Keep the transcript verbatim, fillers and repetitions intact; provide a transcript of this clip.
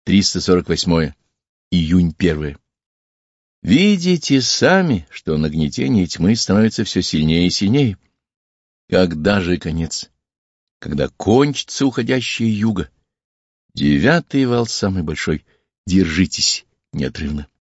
триста сорок восьмое. Июнь первое. Видите сами, что нагнетение тьмы становится все сильнее и сильнее. Когда же конец? Когда кончится уходящее юго? Девятый вал самый большой. Держитесь неотрывно.